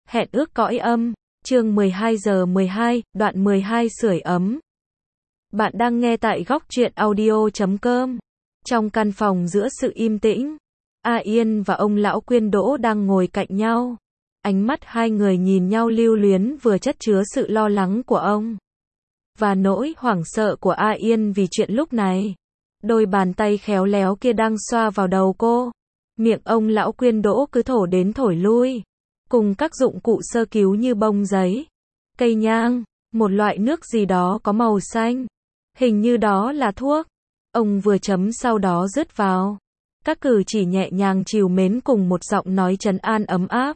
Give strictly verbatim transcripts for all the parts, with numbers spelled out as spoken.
Hẹn ước cõi âm, chương mười hai giờ mười hai, đoạn mười hai sưởi ấm. Bạn đang nghe tại góc truyện audio chấm com. Trong căn phòng giữa sự im tĩnh, A Yên và ông lão Quyên Đỗ đang ngồi cạnh nhau. Ánh mắt hai người nhìn nhau lưu luyến vừa chất chứa sự lo lắng của ông và nỗi hoảng sợ của A Yên vì chuyện lúc này. Đôi bàn tay khéo léo kia đang xoa vào đầu cô. Miệng ông lão Quyên Đỗ cứ thổi đến thổi lui, cùng các dụng cụ sơ cứu như bông giấy, cây nhang, một loại nước gì đó có màu xanh. Hình như đó là thuốc. Ông vừa chấm sau đó rứt vào. Các cử chỉ nhẹ nhàng trìu mến cùng một giọng nói trấn an ấm áp.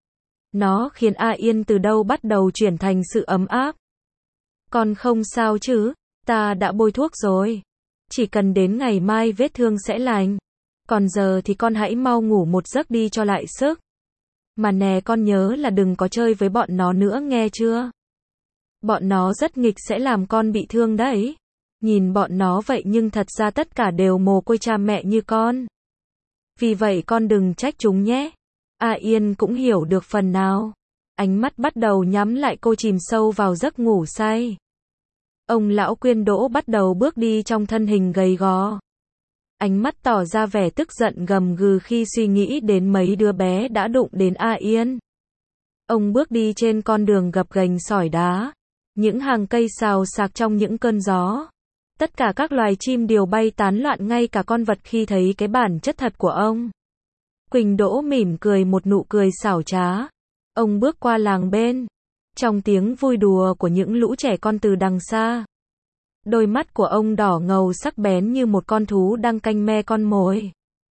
Nó khiến A Yên từ đâu bắt đầu chuyển thành sự ấm áp. Con không sao chứ, ta đã bôi thuốc rồi. Chỉ cần đến ngày mai vết thương sẽ lành. Còn giờ thì con hãy mau ngủ một giấc đi cho lại sức. Mà nè, con nhớ là đừng có chơi với bọn nó nữa nghe chưa? Bọn nó rất nghịch, sẽ làm con bị thương đấy. Nhìn bọn nó vậy nhưng thật ra tất cả đều mồ côi cha mẹ như con. Vì vậy con đừng trách chúng nhé. A Yên cũng hiểu được phần nào. Ánh mắt bắt đầu nhắm lại, cô chìm sâu vào giấc ngủ say. Ông lão Quyên Đỗ bắt đầu bước đi trong thân hình gầy gò. Ánh mắt tỏ ra vẻ tức giận gầm gừ khi suy nghĩ đến mấy đứa bé đã đụng đến A Yên. Ông bước đi trên con đường gập ghềnh sỏi đá. Những hàng cây xào xạc trong những cơn gió. Tất cả các loài chim đều bay tán loạn, ngay cả con vật khi thấy cái bản chất thật của ông. Quỳnh Đỗ mỉm cười một nụ cười xảo trá. Ông bước qua làng bên. Trong tiếng vui đùa của những lũ trẻ con từ đằng xa. Đôi mắt của ông đỏ ngầu sắc bén như một con thú đang canh me con mồi.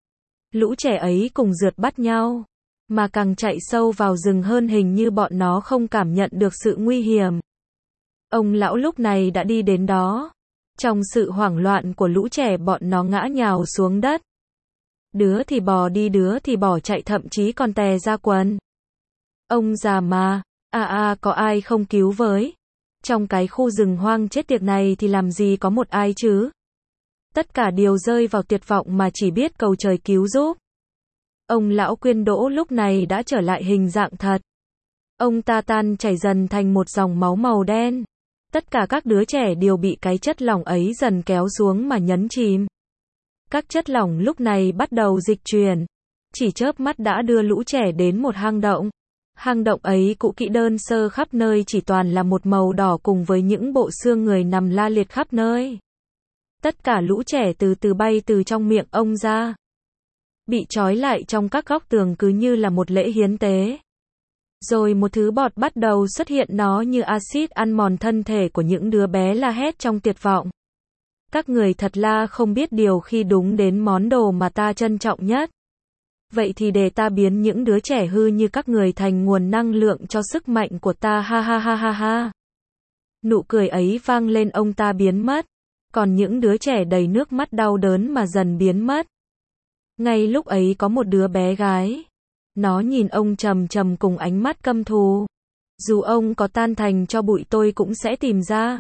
Lũ trẻ ấy cùng rượt bắt nhau. Mà càng chạy sâu vào rừng hơn, hình như bọn nó không cảm nhận được sự nguy hiểm. Ông lão lúc này đã đi đến đó. Trong sự hoảng loạn của lũ trẻ, bọn nó ngã nhào xuống đất. Đứa thì bò đi, đứa thì bỏ chạy, thậm chí còn tè ra quần. Ông già mà, à à có ai không cứu với? Trong cái khu rừng hoang chết tiệt này thì làm gì có một ai chứ? Tất cả đều rơi vào tuyệt vọng mà chỉ biết cầu trời cứu giúp. Ông lão Quyên Đỗ lúc này đã trở lại hình dạng thật. Ông ta tan chảy dần thành một dòng máu màu đen. Tất cả các đứa trẻ đều bị cái chất lỏng ấy dần kéo xuống mà nhấn chìm. Các chất lỏng lúc này bắt đầu dịch chuyển. Chỉ chớp mắt đã đưa lũ trẻ đến một hang động. Hang động ấy cũ kỹ đơn sơ, khắp nơi chỉ toàn là một màu đỏ cùng với những bộ xương người nằm la liệt khắp nơi. Tất cả lũ trẻ từ từ bay từ trong miệng ông ra. Bị trói lại trong các góc tường cứ như là một lễ hiến tế. Rồi một thứ bọt bắt đầu xuất hiện, nó như axit ăn mòn thân thể của những đứa bé la hét trong tuyệt vọng. Các người thật là không biết điều khi đúng đến món đồ mà ta trân trọng nhất. Vậy thì để ta biến những đứa trẻ hư như các người thành nguồn năng lượng cho sức mạnh của ta, ha ha ha ha ha. Nụ cười ấy vang lên, ông ta biến mất. Còn những đứa trẻ đầy nước mắt đau đớn mà dần biến mất. Ngay lúc ấy có một đứa bé gái. Nó nhìn ông trầm trầm cùng ánh mắt căm thù. Dù ông có tan thành cho bụi tôi cũng sẽ tìm ra.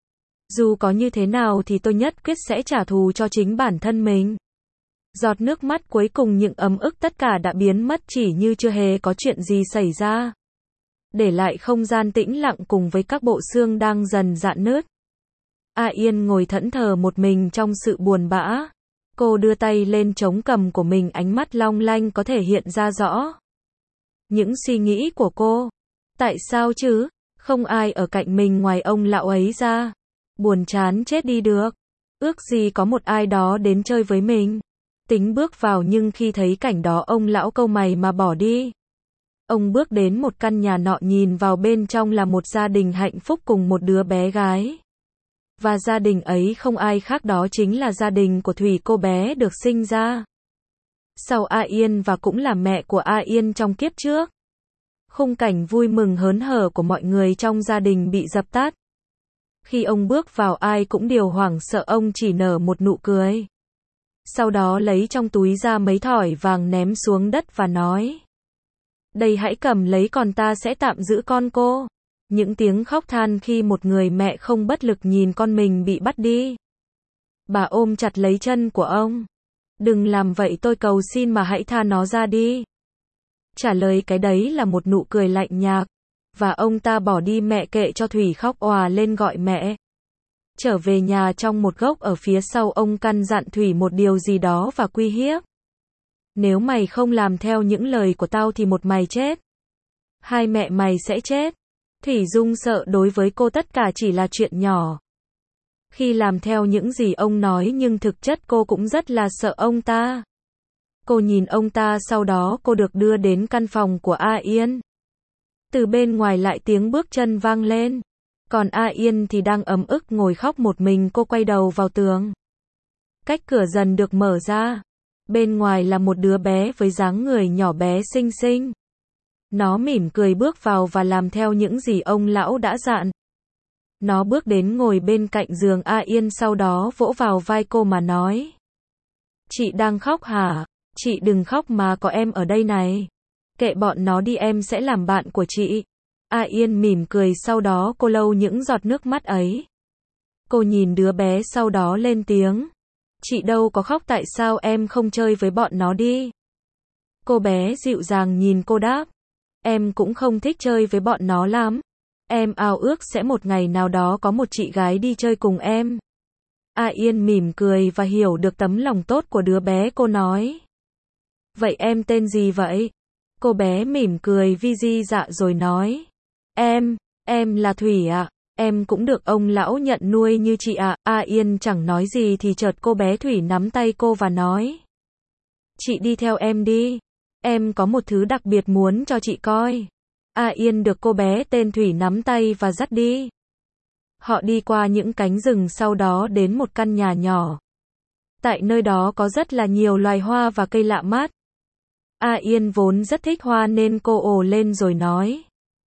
Dù có như thế nào thì tôi nhất quyết sẽ trả thù cho chính bản thân mình. Giọt nước mắt cuối cùng, những ấm ức tất cả đã biến mất chỉ như chưa hề có chuyện gì xảy ra. Để lại không gian tĩnh lặng cùng với các bộ xương đang dần rạn nứt. A Yên ngồi thẫn thờ một mình trong sự buồn bã. Cô đưa tay lên trống cầm của mình, ánh mắt long lanh có thể hiện ra rõ những suy nghĩ của cô. Tại sao chứ? Không ai ở cạnh mình ngoài ông lão ấy ra. Buồn chán chết đi được. Ước gì có một ai đó đến chơi với mình. Tính bước vào nhưng khi thấy cảnh đó ông lão cau mày mà bỏ đi. Ông bước đến một căn nhà nọ, nhìn vào bên trong là một gia đình hạnh phúc cùng một đứa bé gái. Và gia đình ấy không ai khác, đó chính là gia đình của Thủy, cô bé được sinh ra sau A Yên và cũng là mẹ của A Yên trong kiếp trước. Khung cảnh vui mừng hớn hở của mọi người trong gia đình bị dập tắt. Khi ông bước vào ai cũng đều hoảng sợ, ông chỉ nở một nụ cười. Sau đó lấy trong túi ra mấy thỏi vàng ném xuống đất và nói: đây hãy cầm lấy, còn ta sẽ tạm giữ con cô. Những tiếng khóc than khi một người mẹ không bất lực nhìn con mình bị bắt đi. Bà ôm chặt lấy chân của ông. Đừng làm vậy, tôi cầu xin mà hãy tha nó ra đi. Trả lời cái đấy là một nụ cười lạnh nhạt. Và ông ta bỏ đi mẹ kệ cho Thủy khóc òa lên gọi mẹ. Trở về nhà trong một góc ở phía sau ông căn dặn Thủy một điều gì đó và uy hiếp. Nếu mày không làm theo những lời của tao thì một mày chết. Hai mẹ mày sẽ chết. Thủy Dung sợ đối với cô tất cả chỉ là chuyện nhỏ. Khi làm theo những gì ông nói nhưng thực chất cô cũng rất là sợ ông ta. Cô nhìn ông ta sau đó cô được đưa đến căn phòng của A Yên. Từ bên ngoài lại tiếng bước chân vang lên. Còn A Yên thì đang ấm ức ngồi khóc một mình, cô quay đầu vào tường. Cách cửa dần được mở ra. Bên ngoài là một đứa bé với dáng người nhỏ bé xinh xinh. Nó mỉm cười bước vào và làm theo những gì ông lão đã dặn. Nó bước đến ngồi bên cạnh giường A Yên, sau đó vỗ vào vai cô mà nói. Chị đang khóc hả? Chị đừng khóc mà, có em ở đây này. Kệ bọn nó đi, em sẽ làm bạn của chị. A Yên mỉm cười, sau đó cô lau những giọt nước mắt ấy. Cô nhìn đứa bé sau đó lên tiếng. Chị đâu có khóc, tại sao em không chơi với bọn nó đi? Cô bé dịu dàng nhìn cô đáp. Em cũng không thích chơi với bọn nó lắm. Em ao ước sẽ một ngày nào đó có một chị gái đi chơi cùng em. A Yên mỉm cười và hiểu được tấm lòng tốt của đứa bé, cô nói. Vậy em tên gì vậy? Cô bé mỉm cười vi di dạ rồi nói. Em, em là Thủy ạ. À. Em cũng được ông lão nhận nuôi như chị ạ. À. A Yên chẳng nói gì thì chợt cô bé Thủy nắm tay cô và nói. Chị đi theo em đi. Em có một thứ đặc biệt muốn cho chị coi. A Yên được cô bé tên Thủy nắm tay và dắt đi. Họ đi qua những cánh rừng, sau đó đến một căn nhà nhỏ. Tại nơi đó có rất là nhiều loài hoa và cây lạ mắt. A Yên vốn rất thích hoa nên cô ồ lên rồi nói.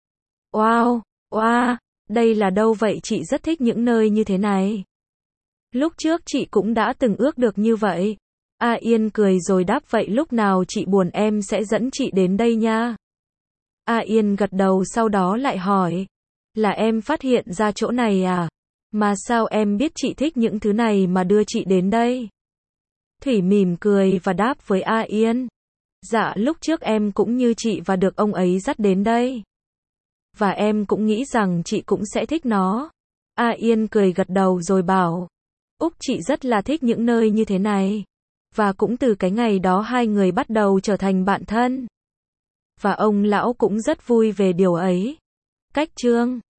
Wow, wow, đây là đâu vậy? Chị rất thích những nơi như thế này. Lúc trước chị cũng đã từng ước được như vậy. A Yên cười rồi đáp, vậy lúc nào chị buồn em sẽ dẫn chị đến đây nha. A Yên gật đầu, sau đó lại hỏi. Là em phát hiện ra chỗ này à? Mà sao em biết chị thích những thứ này mà đưa chị đến đây? Thủy mỉm cười và đáp với A Yên. Dạ, lúc trước em cũng như chị và được ông ấy dắt đến đây. Và em cũng nghĩ rằng chị cũng sẽ thích nó. A Yên cười gật đầu rồi bảo. Úc, chị rất là thích những nơi như thế này. Và cũng từ cái ngày đó hai người bắt đầu trở thành bạn thân. Và ông lão cũng rất vui về điều ấy. Cách chương